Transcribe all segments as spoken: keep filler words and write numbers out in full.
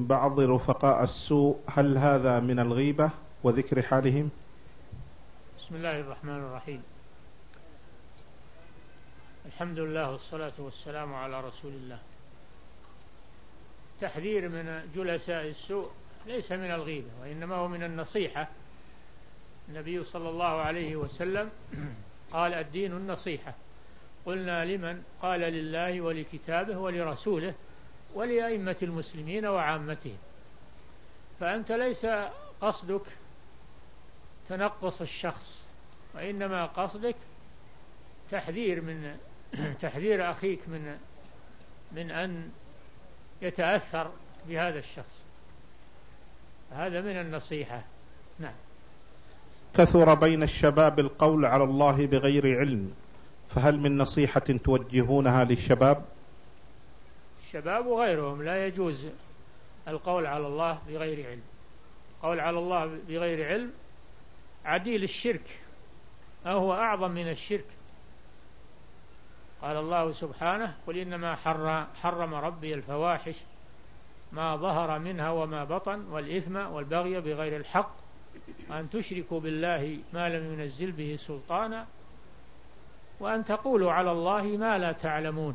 من بعض رفقاء السوء، هل هذا من الغيبة وذكر حالهم؟ بسم الله الرحمن الرحيم. الحمد لله والصلاة والسلام على رسول الله. تحذير من جلساء السوء ليس من الغيبة، وإنما هو من النصيحة. النبي صلى الله عليه وسلم قال: الدين النصيحة. قلنا: لمن؟ قال: لله ولكتابه ولرسوله ولأئمة المسلمين وعامتهم. فأنت ليس قصدك تنقص الشخص، وإنما قصدك تحذير من تحذير أخيك من من أن يتأثر بهذا الشخص. هذا من النصيحة. نعم. كثر بين الشباب القول على الله بغير علم، فهل من نصيحة توجهونها للشباب؟ الشباب وغيرهم لا يجوز القول على الله بغير علم. القول على الله بغير علم عديل الشرك، أو هو أعظم من الشرك. قال الله سبحانه: قل إنما حرم ربي الفواحش ما ظهر منها وما بطن والإثم والبغي بغير الحق وأن تشركوا بالله ما لم ينزل به سلطانا وأن تقولوا على الله ما لا تعلمون.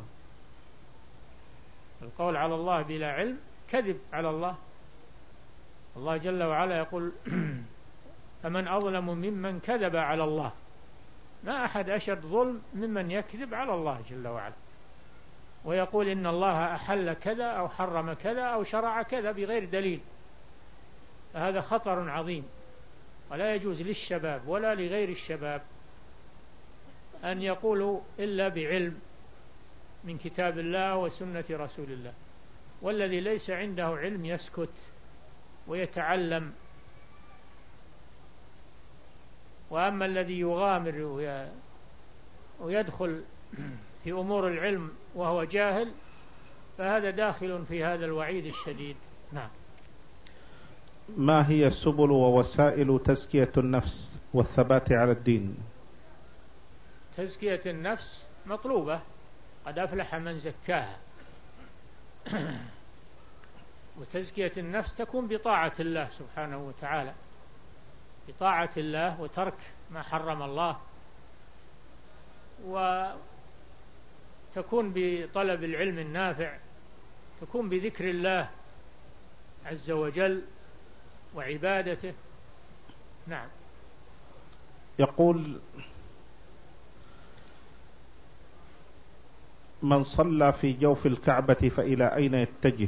القول على الله بلا علم كذب على الله. الله جل وعلا يقول: فمن أظلم ممن كذب على الله. ما أحد أشد ظلم ممن يكذب على الله جل وعلا ويقول إن الله أحل كذا أو حرم كذا أو شرع كذا بغير دليل. فهذا خطر عظيم، ولا يجوز للشباب ولا لغير الشباب أن يقولوا إلا بعلم من كتاب الله وسنة رسول الله. والذي ليس عنده علم يسكت ويتعلم. وأما الذي يغامر ويدخل في أمور العلم وهو جاهل فهذا داخل في هذا الوعيد الشديد. نعم. ما هي سبل ووسائل تزكية النفس والثبات على الدين؟ تزكية النفس مطلوبة، قد أفلح من زكاها. وتزكية النفس تكون بطاعة الله سبحانه وتعالى، بطاعة الله وترك ما حرم الله، وتكون بطلب العلم النافع، تكون بذكر الله عز وجل وعبادته. نعم. يقول: من صلى في جوف الكعبة فإلى أين يتجه؟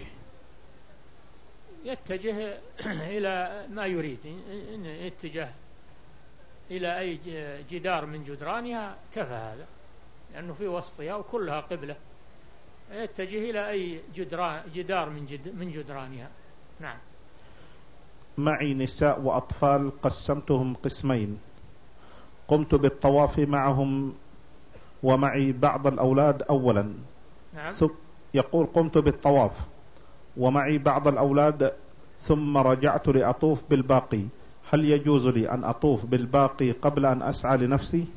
يتجه إلى ما يريد. إن يتجه إلى أي جدار من جدرانها كفى هذا، لأنه في وسطها وكلها قبلة. يتجه إلى أي جدران جدار من جد من جدرانها. نعم. معي نساء وأطفال قسمتهم قسمين، قمت بالطواف معهم ومعي بعض الأولاد أولا. نعم. يقول: قمت بالطواف ومعي بعض الأولاد ثم رجعت لأطوف بالباقي، هل يجوز لي أن أطوف بالباقي قبل أن أسعى لنفسي؟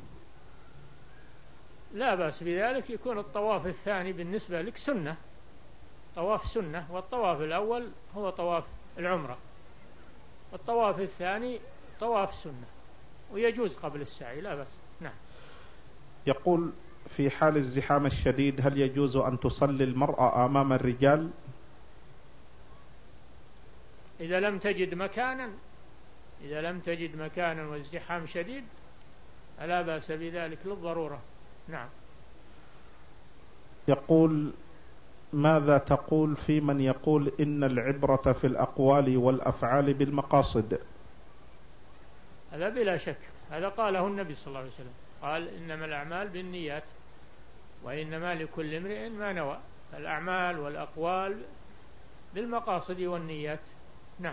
لا بأس بذلك. يكون الطواف الثاني بالنسبة لك سنة، طواف سنة، والطواف الأول هو طواف العمرة، والطواف الثاني طواف سنة، ويجوز قبل السعي، لا بأس. نعم. يقول: في حال الزحام الشديد هل يجوز أن تصلي المرأة أمام الرجال؟ إذا لم تجد مكانا إذا لم تجد مكانا والزحام شديد فلا بأس بذلك للضرورة. نعم. يقول: ماذا تقول في من يقول إن العبرة في الأقوال والأفعال بالمقاصد؟ هذا بلا شك، هذا قاله النبي صلى الله عليه وسلم، قال: إنما الأعمال بالنيات وإنما لكل امرئ ما نوى. الأعمال والأقوال بالمقاصد والنيات. نعم.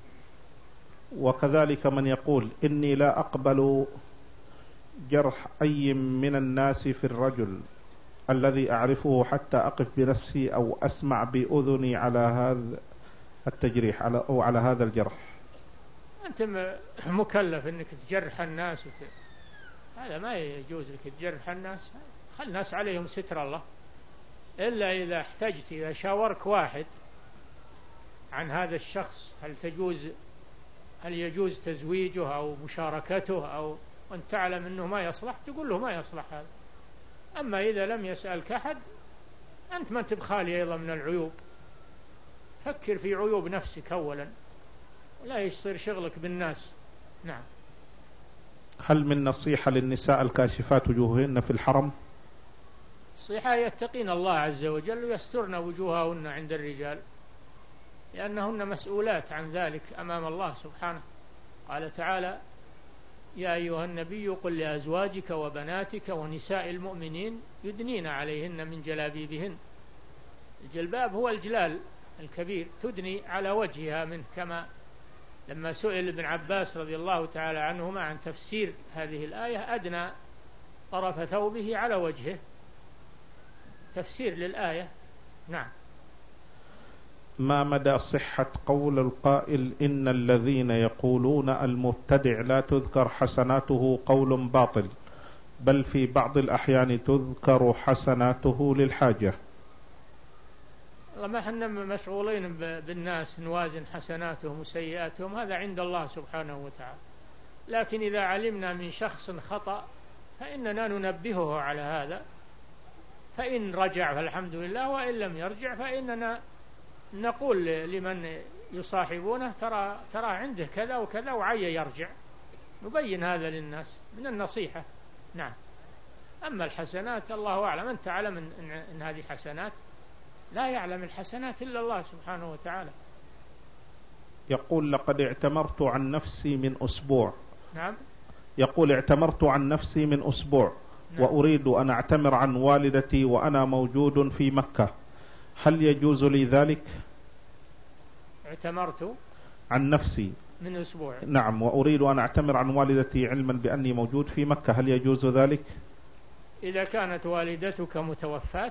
وكذلك من يقول: إني لا أقبل جرح أي من الناس في الرجل الذي أعرفه حتى أقف بنفسي أو أسمع بأذني على هذا التجريح على أو على هذا الجرح. أنت مكلف أنك تجرح الناس وت... هذا ما يجوز لك تجرح الناس. خل الناس عليهم ستر الله، إلا إذا احتجت، إذا شاورك واحد عن هذا الشخص، هل تجوز هل يجوز تزويجه أو مشاركته، أو وأنت تعلم أنه ما يصلح تقول له ما يصلح هذا. أما إذا لم يسألك أحد أنت ما تبخالي أيضا من العيوب، فكر في عيوب نفسك أولا ولا يصير شغلك بالناس. نعم. هل من نصيحة للنساء الكاشفات وجوههن في الحرم؟ الصيحة يتقين الله عز وجل ويسترن وجوههن عند الرجال، لأنهن مسؤولات عن ذلك أمام الله سبحانه. قال تعالى: يا أيها النبي قل لأزواجك وبناتك ونساء المؤمنين يدنين عليهن من جلابيبهن. الجلباب هو الجلال الكبير، تدني على وجهها منه، كما لما سئل ابن عباس رضي الله تعالى عنهما عن تفسير هذه الآية أدنى طرف ثوبه على وجهه، تفسير للآية. نعم. ما مدى صحة قول القائل إن الذين يقولون المبتدع لا تذكر حسناته قول باطل، بل في بعض الأحيان تذكر حسناته للحاجة؟ ما احنا مشغولين بالناس نوازن حسناتهم وسيئاتهم، هذا عند الله سبحانه وتعالى. لكن إذا علمنا من شخص خطأ فإننا ننبهه على هذا، فإن رجع فالحمد لله، وإن لم يرجع فإننا نقول لمن يصاحبونه ترى ترى عنده كذا وكذا وعي يرجع، نبين هذا للناس من النصيحة. نعم. أما الحسنات الله أعلم، أنت تعلم إن, إن, إن هذه حسنات، لا يعلم الحسنات إلا الله سبحانه وتعالى. يقول: لقد اعتمرت عن نفسي من أسبوع. نعم. يقول: اعتمرت عن نفسي من أسبوع. نعم. وأريد أن أعتمر عن والدتي وأنا موجود في مكة، هل يجوز لي ذلك؟ اعتمرت عن نفسي من أسبوع. نعم، وأريد أن أعتمر عن والدتي علما بأني موجود في مكة، هل يجوز ذلك؟ إذا كانت والدتك متوفاة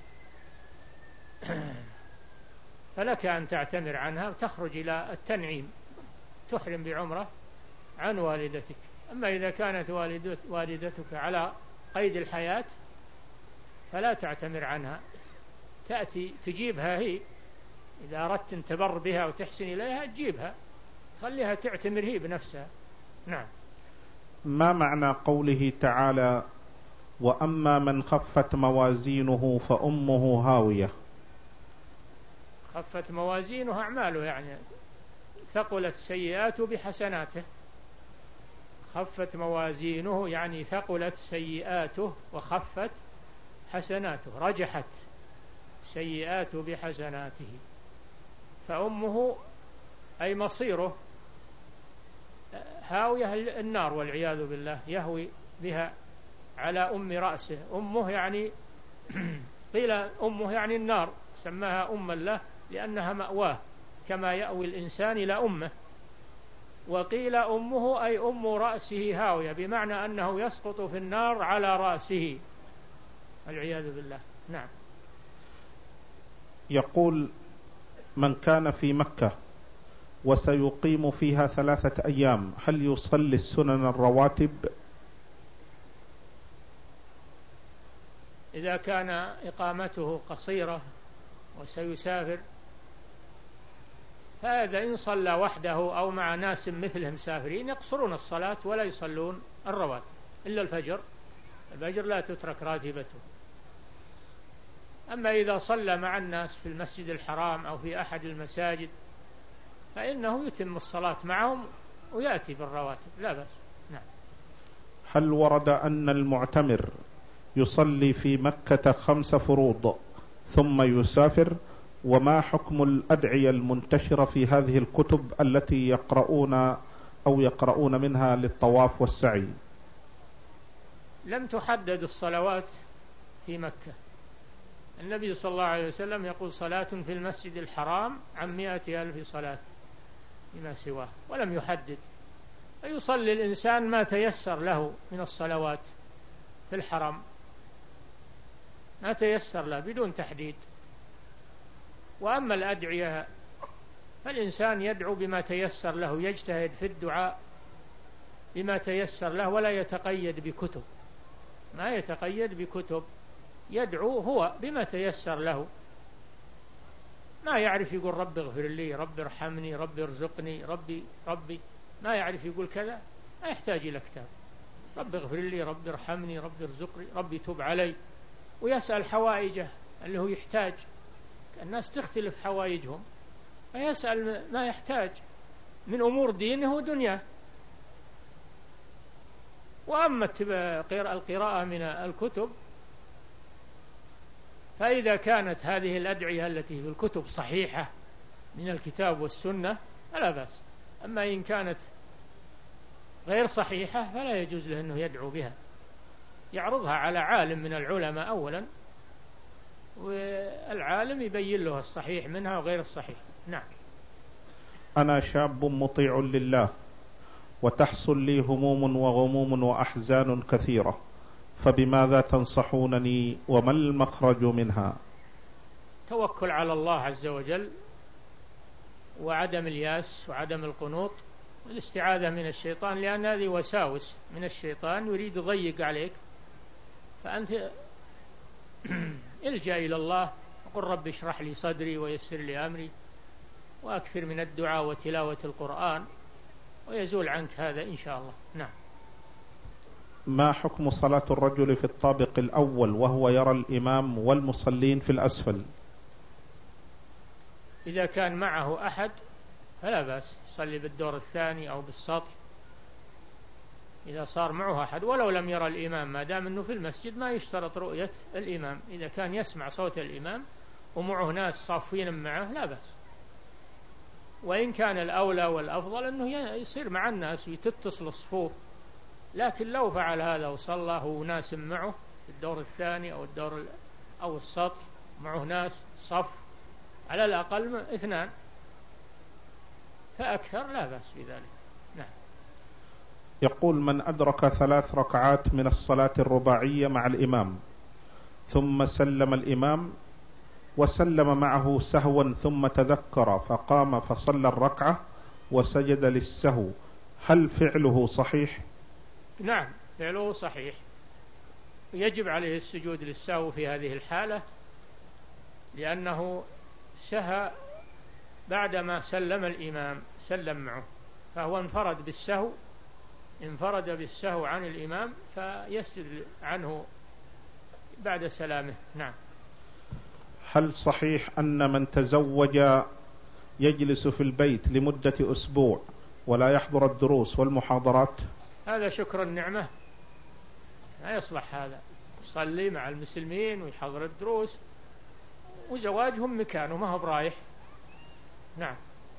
فلك أن تعتمر عنها وتخرج إلى التنعيم، تحرم بعمرة عن والدتك. أما إذا كانت والدتك على قيد الحياة فلا تعتمر عنها، تأتي تجيبها هي، إذا أردت أن تبر بها وتحسن إليها تجيبها، خليها تعتمر هي بنفسها. نعم. ما معنى قوله تعالى: وأما من خفت موازينه فأمه هاوية؟ خفت موازينه أعماله، يعني ثقلت سيئاته بحسناته. خفت موازينه يعني ثقلت سيئاته وخفت حسناته، رجحت سيئاته بحسناته. فأمه أي مصيره هاوية النار والعياذ بالله، يهوي بها على أم رأسه. أمه يعني قيل أمه يعني النار، سماها أما له لأنها مأواه كما يأوي الإنسان إلى أمه. وقيل أمه أي أم رأسه هاوية، بمعنى أنه يسقط في النار على رأسه والعياذ بالله. نعم. يقول: من كان في مكة وسيقيم فيها ثلاثة أيام هل يصلي السنن الرواتب؟ إذا كان إقامته قصيرة وسيسافر فهذا إن صلى وحده أو مع ناس مثله مسافرين يقصرون الصلاة ولا يصلون الرواتب إلا الفجر. الفجر لا تترك راتبته. أما إذا صلى مع الناس في المسجد الحرام أو في أحد المساجد فإنه يتم الصلاة معهم ويأتي بالرواتب، لا بأس. نعم. هل ورد أن المعتمر يصلي في مكة خمس فروض ثم يسافر؟ وما حكم الأدعية المنتشرة في هذه الكتب التي يقرؤون أو يقرؤون منها للطواف والسعي؟ لم تحدد الصلوات في مكة. النبي صلى الله عليه وسلم يقول: صلاة في المسجد الحرام عن مئة ألف صلاة فيما سواه، ولم يحدد. فيصلي الإنسان ما تيسر له من الصلوات في الحرم، ما تيسر له بدون تحديد. وأما الأدعية فالإنسان يدعو بما تيسر له، يجتهد في الدعاء بما تيسر له ولا يتقيد بكتب، ما يتقيد بكتب، يدعو هو بما تيسر له. ما يعرف يقول رب اغفر لي، رب ارحمني، رب ارزقني، ربي ربي، ما يعرف يقول كذا، ما يحتاج إلى كتاب. رب اغفر لي، رب ارحمني، رب ارزقني، ربي تب علي، ويسأل حوائجه اللي هو يحتاج. الناس تختلف حوائجهم، فيسأل ما يحتاج من أمور دينه ودنياه. وأما القراءة من الكتب فإذا كانت هذه الأدعية التي في الكتب صحيحة من الكتاب والسنة فلا بأس. أما إن كانت غير صحيحة فلا يجوز له أنه يدعو بها، يعرضها على عالم من العلماء أولا، والعالم يبين له الصحيح منها وغير الصحيح. نعم. أنا شاب مطيع لله، وتحصل لي هموم وغموم وأحزان كثيرة، فبماذا تنصحونني وما المخرج منها؟ توكل على الله عز وجل، وعدم الياس وعدم القنوط، والاستعاذة من الشيطان، لأن هذه وساوس من الشيطان يريد يضيق عليك، فأنت الجأ إلى الله وقل رب اشرح لي صدري ويسر لي أمري، وأكثر من الدعاء وتلاوة القرآن، ويزول عنك هذا إن شاء الله. نعم. ما حكم صلاة الرجل في الطابق الأول وهو يرى الإمام والمصلين في الأسفل؟ إذا كان معه أحد فلا بأس، يصلي بالدور الثاني أو بالسطح. إذا صار معه أحد ولو لم يرى الإمام، ما دام أنه في المسجد ما يشترط رؤية الإمام، إذا كان يسمع صوت الإمام ومعه ناس صافين معه لا بأس. وإن كان الأولى والأفضل أنه يصير مع الناس وتتصل الصفوف، لكن لو فعل هذا وصلى هو ناس معه في الدور الثاني أو الدور أو السطح، معه ناس صف على الأقل اثنان فأكثر لا بأس بذلك. نعم. يقول: من أدرك ثلاث ركعات من الصلاة الرباعية مع الإمام ثم سلم الإمام وسلم معه سهوا ثم تذكر فقام فصلى الركعة وسجد للسهو، هل فعله صحيح؟ نعم، فعله صحيح، يجب عليه السجود للسهو في هذه الحالة، لأنه سهى بعدما سلم الإمام، سلم معه، فهو انفرد بالسهو، انفرد بالسهو عن الإمام فيسجد عنه بعد سلامه. نعم. هل صحيح أن من تزوج يجلس في البيت لمدة أسبوع ولا يحضر الدروس والمحاضرات؟ هذا شكر النعمة، لا يصلح هذا، يصلي مع المسلمين ويحضر الدروس، وزواجهم مكانه ما هو برايح. نعم.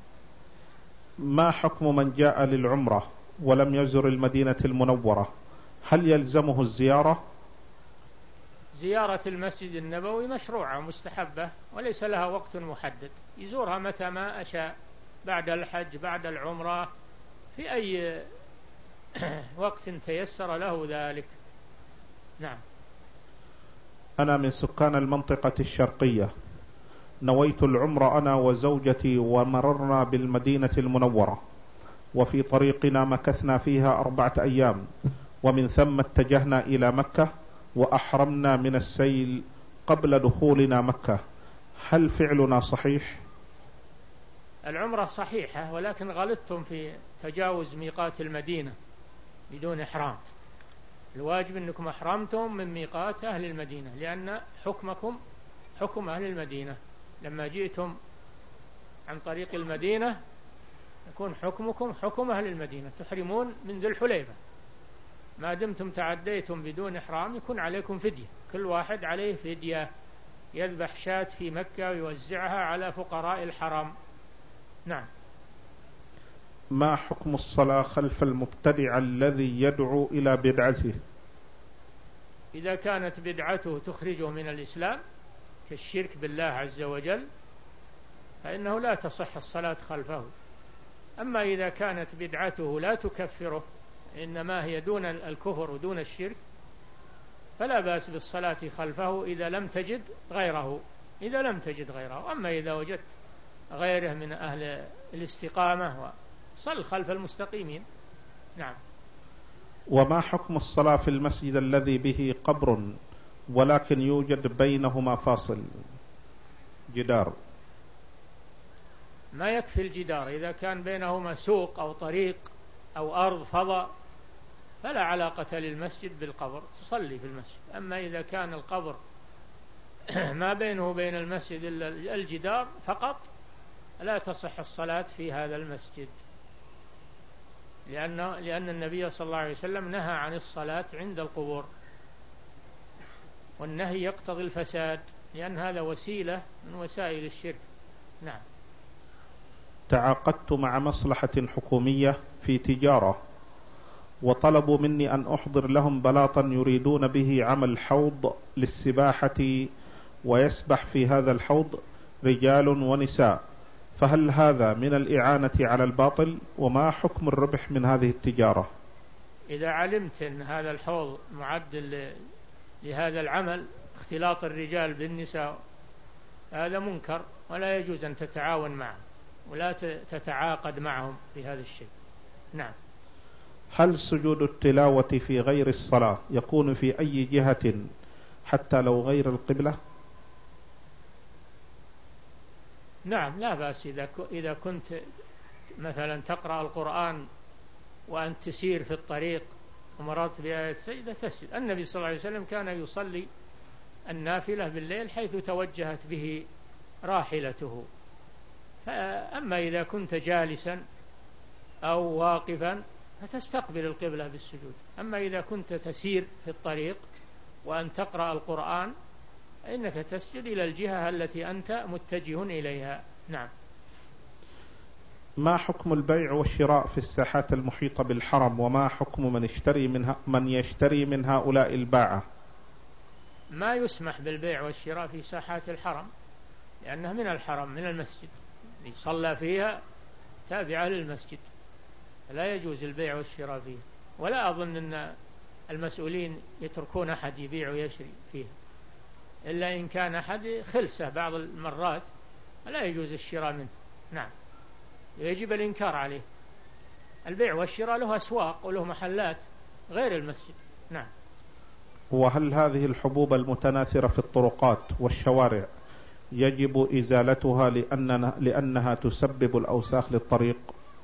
ما حكم من جاء للعمرة ولم يزر المدينة المنورة، هل يلزمه الزيارة؟ زيارة المسجد النبوي مشروعة مستحبة وليس لها وقت محدد، يزورها متى ما أشاء، بعد الحج، بعد العمرة، في أي وقت تيسر له ذلك. نعم. أنا من سكان المنطقة الشرقية، نويت العمرة أنا وزوجتي ومررنا بالمدينة المنورة، وفي طريقنا مكثنا فيها أربعة أيام، ومن ثم اتجهنا إلى مكة وأحرمنا من السيل قبل دخولنا مكة، هل فعلنا صحيح؟ العمرة صحيحة، ولكن غلطتم في تجاوز ميقات المدينة بدون إحرام. الواجب أنكم أحرمتم من ميقات أهل المدينة، لأن حكمكم حكم أهل المدينة، لما جئتم عن طريق المدينة يكون حكمكم حكم أهل المدينة، تحرمون من ذي الحليفة. ما دمتم تعديتم بدون إحرام يكون عليكم فدية، كل واحد عليه فدية، يذبح شاة في مكة ويوزعها على فقراء الحرم. نعم. ما حكم الصلاة خلف المبتدع الذي يدعو إلى بدعته؟ إذا كانت بدعته تخرجه من الإسلام كالشرك بالله عز وجل فإنه لا تصح الصلاة خلفه. أما إذا كانت بدعته لا تكفره، إنما هي دون الكفر ودون الشرك، فلا بأس بالصلاة خلفه إذا لم تجد غيره إذا لم تجد غيره. أما إذا وجدت غيره من أهل الاستقامة صل خلف المستقيمين. نعم. وما حكم الصلاة في المسجد الذي به قبر ولكن يوجد بينهما فاصل، جدار؟ ما يكفي الجدار، إذا كان بينهما سوق أو طريق أو أرض فضاء فلا علاقة للمسجد بالقبر، تصلي في المسجد. أما إذا كان القبر ما بينه وبين المسجد إلا الجدار فقط لا تصح الصلاة في هذا المسجد، لأن لأن النبي صلى الله عليه وسلم نهى عن الصلاة عند القبور، والنهي يقتضي الفساد، لأن هذا وسيلة من وسائل الشرك. نعم. تعاقدت مع مصلحة حكومية في تجارة، وطلبوا مني أن أحضر لهم بلاطا يريدون به عمل حوض للسباحة، ويسبح في هذا الحوض رجال ونساء، فهل هذا من الإعانة على الباطل؟ وما حكم الربح من هذه التجارة؟ إذا علمت أن هذا الحوض معد لهذا العمل، اختلاط الرجال بالنساء، هذا منكر، ولا يجوز أن تتعاون معهم ولا تتعاقد معهم في هذا الشيء. نعم. هل سجود التلاوة في غير الصلاة يكون في أي جهة حتى لو غير القبلة؟ نعم، لا بأس. إذا إذا كنت مثلا تقرأ القرآن وأن تسير في الطريق ومررت بآية سجدة تسجد. النبي صلى الله عليه وسلم كان يصلي النافلة بالليل حيث توجهت به راحلته. أما إذا كنت جالسا أو واقفا فتستقبل القبلة بالسجود. أما إذا كنت تسير في الطريق وأن تقرأ القرآن إنك تسجد إلى الجهة التي أنت متجه إليها. نعم. ما حكم البيع والشراء في الساحات المحيطة بالحرم؟ وما حكم من يشتري منها من يشتري من هؤلاء الباعة؟ ما يسمح بالبيع والشراء في ساحات الحرم، لأنها من الحرم، من المسجد يصلى فيها، تابعة للمسجد، لا يجوز البيع والشراء فيه. ولا أظن أن المسؤولين يتركون أحد يبيع ويشري فيه، إلا إن كان أحد خلسة بعض المرات لا يجوز الشراء منه. نعم، يجب الإنكار عليه. البيع والشراء له أسواق وله محلات غير المسجد. نعم. وهل هذه الحبوب المتناثرة في الطرقات والشوارع يجب إزالتها لأننا لأنها تسبب الأوساخ للطريق؟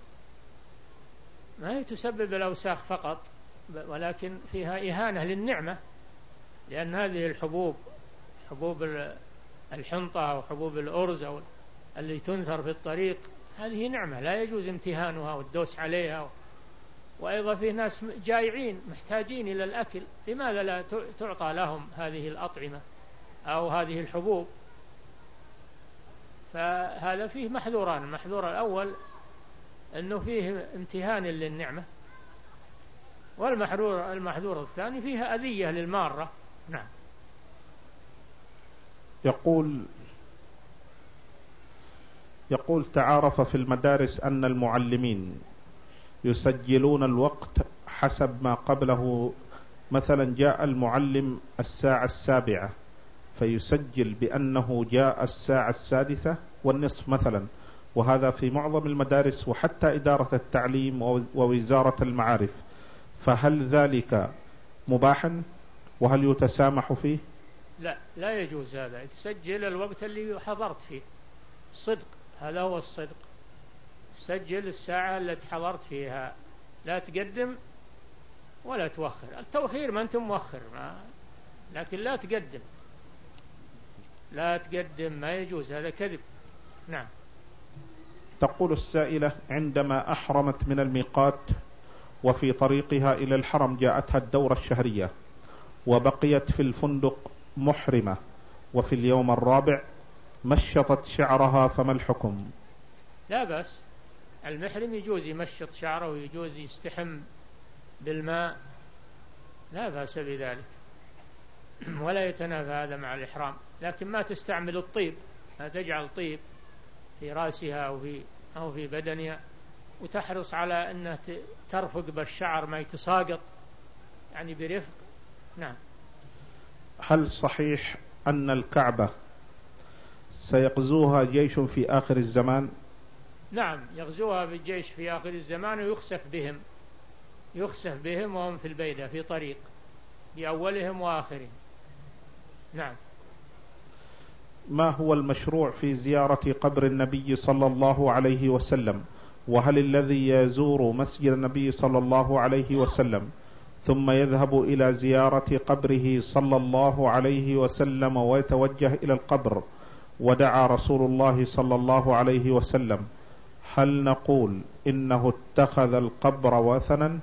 ما هي تسبب الأوساخ فقط، ولكن فيها إهانة للنعمة، لأن هذه الحبوب، حبوب الحنطة أو حبوب الأرز أو اللي تنثر في الطريق، هذه نعمة لا يجوز امتهانها والدوس عليها. وأيضا في ناس جائعين محتاجين إلى الأكل، لماذا لا تعطى لهم هذه الأطعمة أو هذه الحبوب؟ فهذا فيه محذوران. المحذور الأول أنه فيه امتهان للنعمة، والمحذور المحذور الثاني فيها أذية للمارة. نعم. يقول يقول تعارف في المدارس أن المعلمين يسجلون الوقت حسب ما قبله، مثلا جاء المعلم الساعة السابعة فيسجل بأنه جاء الساعة السادسة والنصف مثلا، وهذا في معظم المدارس وحتى إدارة التعليم ووزارة المعارف، فهل ذلك مباحا وهل يتسامح فيه؟ لا، لا يجوز هذا. تسجل الوقت اللي حضرت فيه، الصدق، هذا هو الصدق. سجل الساعة التي حضرت فيها، لا تقدم ولا تؤخر. التوخير ما أنت مؤخر، ما لكن لا تقدم، لا تقدم، ما يجوز، هذا كذب. نعم. تقول السائلة: عندما أحرمت من الميقات وفي طريقها إلى الحرم جاءتها الدورة الشهرية وبقيت في الفندق محرمة، وفي اليوم الرابع مشطت شعرها، فما الحكم؟ لا بأس، المحرم يجوز يمشط شعره ويجوز يستحم بالماء، لا بأس بذلك، ولا يتنافى هذا مع الإحرام. لكن ما تستعمل الطيب، لا تجعل طيب في رأسها أو في أو في بدنها، وتحرص على أنها ترفق بالشعر ما يتساقط، يعني برفق. نعم. هل صحيح أن الكعبة سيغزوها جيش في آخر الزمان؟ نعم، يغزوها بالجيش في آخر الزمان، ويخسف بهم يخسف بهم وهم في البيدة في طريق، بأولهم وآخرهم. نعم. ما هو المشروع في زيارة قبر النبي صلى الله عليه وسلم؟ وهل الذي يزور مسجد النبي صلى الله عليه وسلم ثم يذهب إلى زيارة قبره صلى الله عليه وسلم ويتوجه إلى القبر ودعا رسول الله صلى الله عليه وسلم، هل نقول إنه اتخذ القبر وثنا؟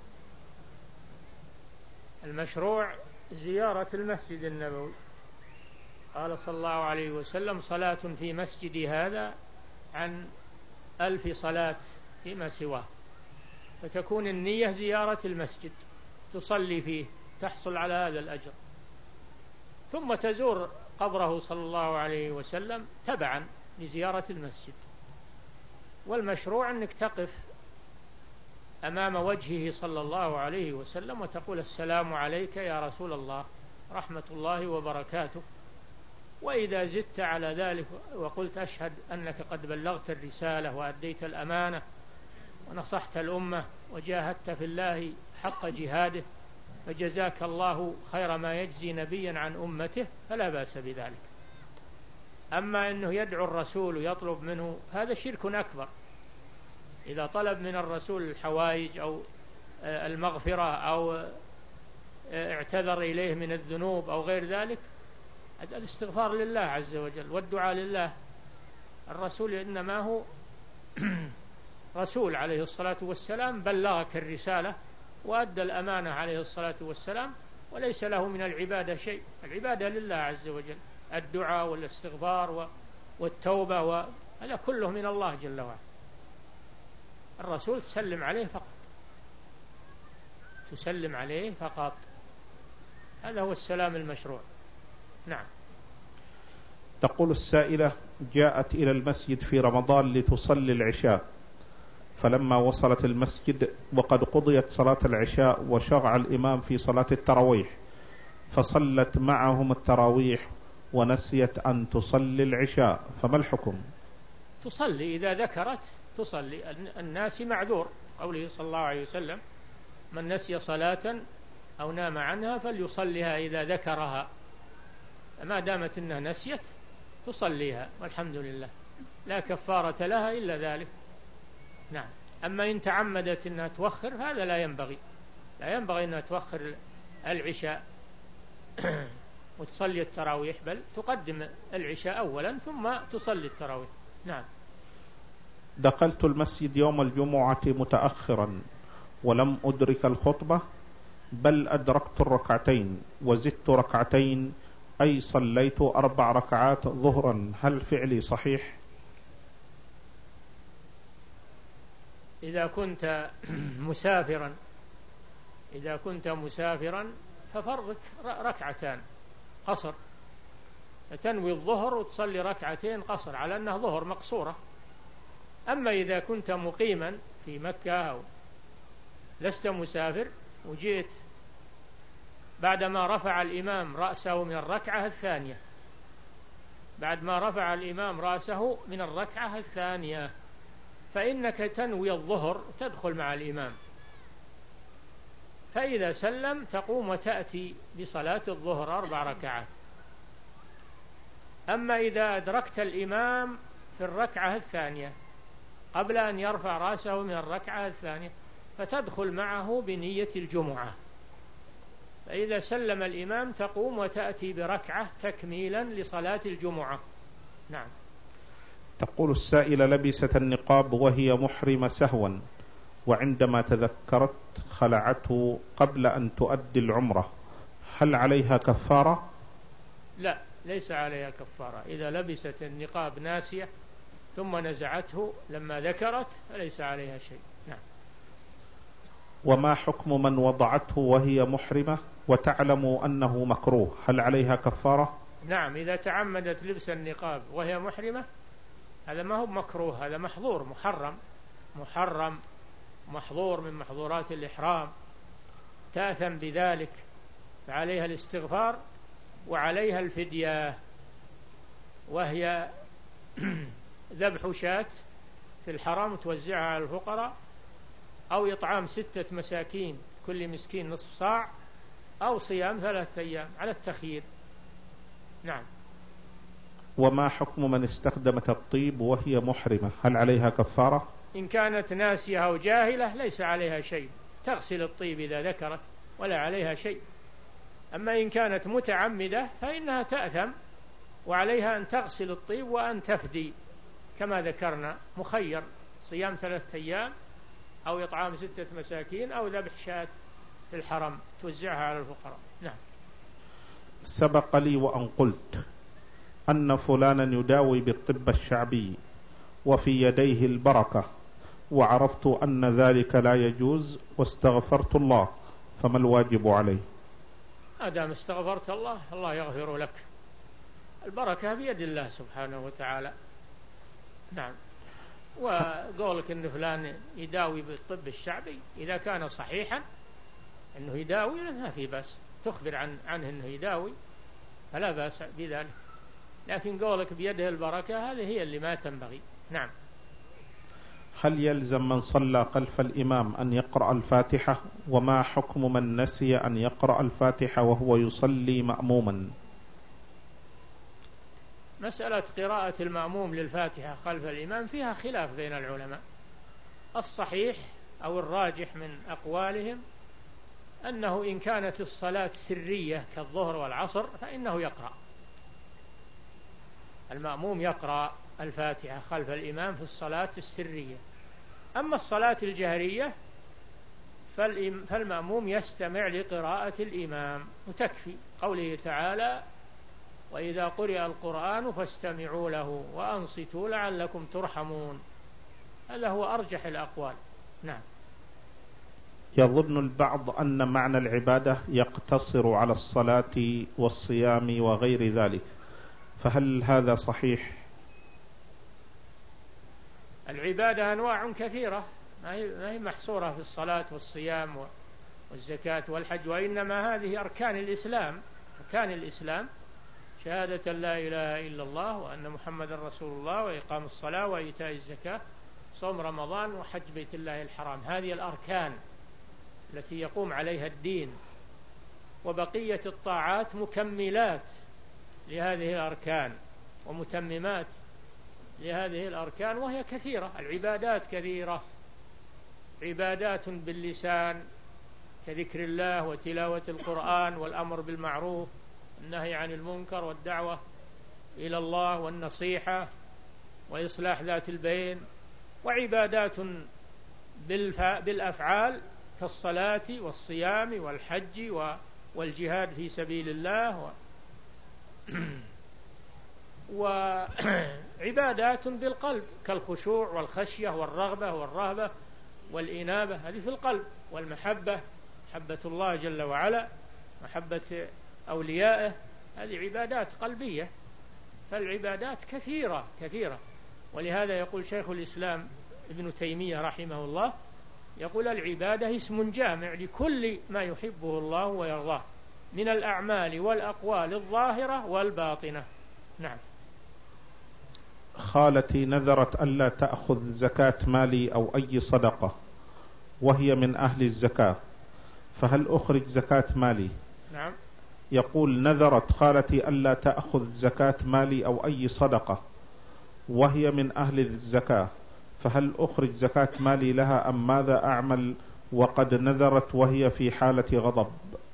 المشروع زيارة المسجد النبوي، قال صلى الله عليه وسلم: صلاة في مسجدي هذا عن ألف صلاة فيما سواه. فتكون النية زيارة المسجد، تصلي فيه، تحصل على هذا الأجر، ثم تزور قبره صلى الله عليه وسلم تبعا لزيارة المسجد. والمشروع أنك تقف أمام وجهه صلى الله عليه وسلم وتقول: السلام عليك يا رسول الله، رحمة الله وبركاته. وإذا زدت على ذلك وقلت: أشهد أنك قد بلغت الرسالة وأديت الأمانة ونصحت الأمة وجاهدت في الله حق جهاده فجزاك الله خير ما يجزي نبيا عن أمته، فلا بأس بذلك. أما أنه يدعو الرسول ويطلب منه، هذا شرك أكبر. إذا طلب من الرسول الحوائج أو المغفرة أو اعتذر إليه من الذنوب أو غير ذلك، الاستغفار لله عز وجل والدعاء لله. الرسول إنما هو رسول عليه الصلاة والسلام، بلغك الرسالة وأدى الأمانة عليه الصلاة والسلام، وليس له من العبادة شيء. العبادة لله عز وجل، الدعاء والاستغفار والتوبة، وهذا كله من الله جل وعلا. الرسول تسلم عليه فقط، تسلم عليه فقط، هذا هو السلام المشروع. نعم. تقول السائلة: جاءت إلى المسجد في رمضان لتصلي العشاء، فلما وصلت المسجد وقد قضيت صلاة العشاء وشرع الإمام في صلاة التراويح، فصلت معهم التراويح ونسيت أن تصلي العشاء، فما الحكم؟ تصلي إذا ذكرت، تصلي. الناس معذور، قوله صلى الله عليه وسلم: من نسي صلاة أو نام عنها فليصليها إذا ذكرها. ما دامت أنها نسيت تصليها والحمد لله، لا كفارة لها إلا ذلك. نعم. أما إن تعمدت أنها توخر، هذا لا ينبغي، لا ينبغي أنها توخر العشاء وتصلي التراويح، بل تقدم العشاء أولا ثم تصلي التراويح. نعم. دخلت المسجد يوم الجمعة متأخرا ولم أدرك الخطبة، بل أدركت الركعتين وزدت ركعتين، أي صليت أربع ركعات ظهرا، هل فعلي صحيح؟ إذا كنت مسافرا إذا كنت مسافرا ففرضك ركعتان قصر، تنوي الظهر وتصلي ركعتين قصر على أنها ظهر مقصورة. أما إذا كنت مقيما في مكة أو لست مسافر وجئت بعدما رفع الإمام رأسه من الركعة الثانية بعد ما رفع الإمام رأسه من الركعة الثانية فإنك تنوي الظهر تدخل مع الإمام، فإذا سلم تقوم وتأتي بصلاة الظهر أربع ركعات. أما إذا أدركت الإمام في الركعة الثانية قبل أن يرفع رأسه من الركعة الثانية فتدخل معه بنية الجمعة، فإذا سلم الإمام تقوم وتأتي بركعة تكميلا لصلاة الجمعة. نعم. تقول السائلة: لبست النقاب وهي محرمة سهوا، وعندما تذكرت خلعته قبل أن تؤدي العمرة، هل عليها كفارة؟ لا، ليس عليها كفارة. إذا لبست النقاب ناسية ثم نزعته لما ذكرت فليس عليها شيء. نعم. وما حكم من وضعته وهي محرمة وتعلم أنه مكروه، هل عليها كفارة؟ نعم، إذا تعمدت لبس النقاب وهي محرمة هذا ما هو مكروه، هذا محظور محرم محرم محظور من محظورات الإحرام، تأثم بذلك، فعليها الاستغفار وعليها الفدية، وهي ذبح شاة في الحرام توزعها على الفقراء، أو إطعام ستة مساكين كل مسكين نصف صاع، أو صيام ثلاثة أيام على التخيير. نعم. وما حكم من استخدمت الطيب وهي محرمة؟ هل عليها كفارة؟ إن كانت ناسية أو جاهلة ليس عليها شيء، تغسل الطيب إذا ذكرت ولا عليها شيء. أما إن كانت متعمدة فإنها تأثم، وعليها أن تغسل الطيب وأن تفدي كما ذكرنا، مخير صيام ثلاثة أيام أو إطعام ستة مساكين أو ذبح شاة في الحرم توزعها على الفقراء. نعم. سبق لي وأن قلت أن فلانا يداوي بالطب الشعبي وفي يديه البركة، وعرفت أن ذلك لا يجوز واستغفرت الله، فما الواجب عليه؟ أدام استغفرت الله الله يغفر لك، البركة بيد الله سبحانه وتعالى. نعم. وقولك أن فلان يداوي بالطب الشعبي إذا كان صحيحا أنه يداوي ما في بأس، تخبر عن عنه أنه يداوي فلا بأس بذلك، لكن قولك بيده البركة هذه هي اللي ما تنبغي. نعم. هل يلزم من صلى خلف الإمام أن يقرأ الفاتحة؟ وما حكم من نسي أن يقرأ الفاتحة وهو يصلي مأموما؟ مسألة قراءة المأموم للفاتحة خلف الإمام فيها خلاف بين العلماء. الصحيح أو الراجح من أقوالهم أنه إن كانت الصلاة سرية كالظهر والعصر فإنه يقرأ، المأموم يقرأ الفاتحة خلف الإمام في الصلاة السرية. أما الصلاة الجهرية فالمأموم يستمع لقراءة الإمام وتكفي، قوله تعالى: وإذا قرئ القرآن فاستمعوا له وأنصتوا لعلكم ترحمون. هذا هو أرجح الأقوال. نعم. يظن البعض أن معنى العبادة يقتصر على الصلاة والصيام وغير ذلك، فهل هذا صحيح؟ العبادة أنواع كثيرة، ما هي محصورة في الصلاة والصيام والزكاة والحج، وإنما هذه أركان الإسلام. أركان الإسلام شهادة لا إله إلا الله وأن محمد رسول الله، وإقام الصلاة وإيتاء الزكاة، صوم رمضان، وحج بيت الله الحرام. هذه الأركان التي يقوم عليها الدين، وبقية الطاعات مكملات لهذه الأركان ومتممات لهذه الأركان، وهي كثيرة. العبادات كثيرة، عبادات باللسان كذكر الله وتلاوة القرآن والأمر بالمعروف النهي عن المنكر والدعوة إلى الله والنصيحة وإصلاح ذات البين، وعبادات بالأفعال كالصلاة والصيام والحج والجهاد في سبيل الله، وعبادات بالقلب كالخشوع والخشية والرغبة والرهبة والإنابة، هذه في القلب، والمحبة، محبة الله جل وعلا، محبة أوليائه، هذه عبادات قلبية. فالعبادات كثيرة كثيرة، ولهذا يقول شيخ الإسلام ابن تيمية رحمه الله، يقول: العبادة اسم جامع لكل ما يحبه الله ويرضاه من الأعمال والأقوال الظاهرة والباطنة. نعم. خالتي نذرت ألا تأخذ زكاة مالي أو أي صدقة وهي من أهل الزكاة، فهل أخرج زكاة مالي؟ نعم. يقول: نذرت خالتي ألا تأخذ زكاة مالي أو أي صدقة وهي من أهل الزكاة، فهل أخرج زكاة مالي لها أم ماذا أعمل وقد نذرت وهي في حالة غضب؟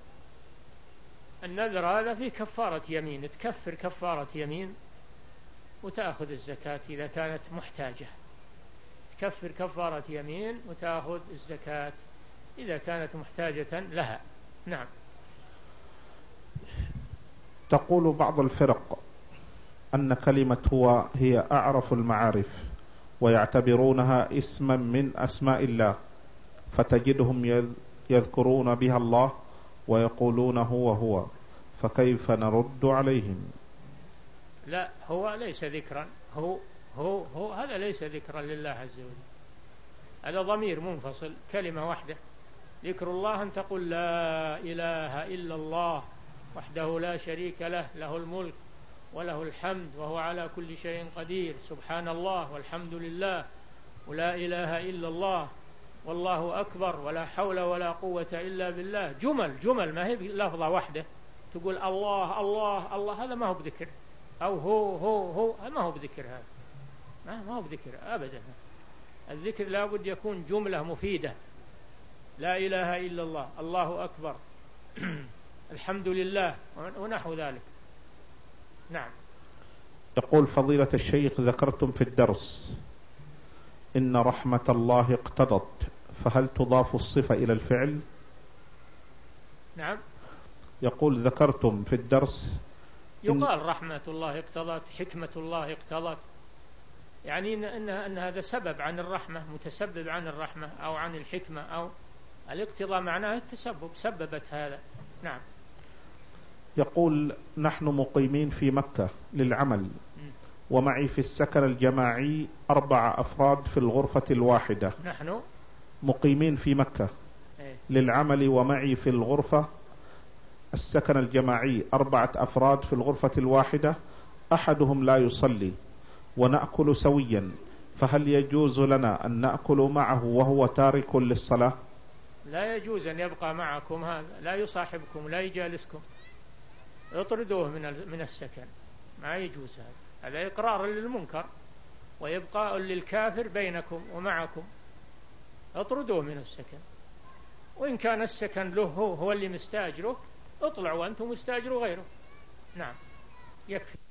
النذر هذا في كفارة يمين، تكفر كفارة يمين وتأخذ الزكاة إذا كانت محتاجة، تكفر كفارة يمين وتأخذ الزكاة إذا كانت محتاجة لها. نعم. تقول بعض الفرق أن كلمة هو هي أعرف المعارف ويعتبرونها اسما من أسماء الله، فتجدهم يذكرون بها الله ويقولون هو هو، فكيف نرد عليهم؟ لا، هو ليس ذكرا، هو هو هو هذا ليس ذكرا لله عز وجل، هذا ضمير منفصل، كلمة واحدة. ذكر الله أن تقول لا إله إلا الله وحده لا شريك له، له الملك وله الحمد وهو على كل شيء قدير، سبحان الله والحمد لله ولا إله إلا الله والله أكبر ولا حول ولا قوة إلا بالله. جمل جمل، ما هي لفظة واحدة تقول الله الله الله، هذا ما هو بذكر. أو هو هو هو ما هو بذكر هذا، ما ما هو بذكر أبدا. الذكر لا بد يكون جملة مفيدة، لا إله إلا الله، الله أكبر، الحمد لله، ونحو ذلك. نعم. يقول فضيلة الشيخ ذكرتم في الدرس إن رحمة الله اقتضت، فهل تضاف الصفة إلى الفعل؟ نعم. يقول ذكرتم في الدرس يقال رحمة الله اقتضت، حكمة الله اقتضت، يعني إن, إن, إن هذا سبب عن الرحمة، متسبب عن الرحمة أو عن الحكمة، أو الاقتضاء معناه التسبب، سببت هذا. نعم. يقول نحن مقيمين في مكة للعمل، ومعي في السكن الجماعي أربع أفراد في الغرفة الواحدة. نحن مقيمين في مكة إيه؟ للعمل، ومعي في الغرفة السكن الجماعي أربعة أفراد في الغرفة الواحدة، أحدهم لا يصلي ونأكل سويا، فهل يجوز لنا أن نأكل معه وهو تارك للصلاة؟ لا يجوز أن يبقى معكم، هذا لا يصاحبكم، لا يجالسكم، اطردوه من من السكن، ما يجوز هذا، هذا إقرار للمنكر ويبقاء للكافر بينكم ومعكم، اطردوه من السكن. وإن كان السكن له هو, هو اللي مستأجره، اطلعوا أنتم واستأجروا غيره. نعم، يكفي.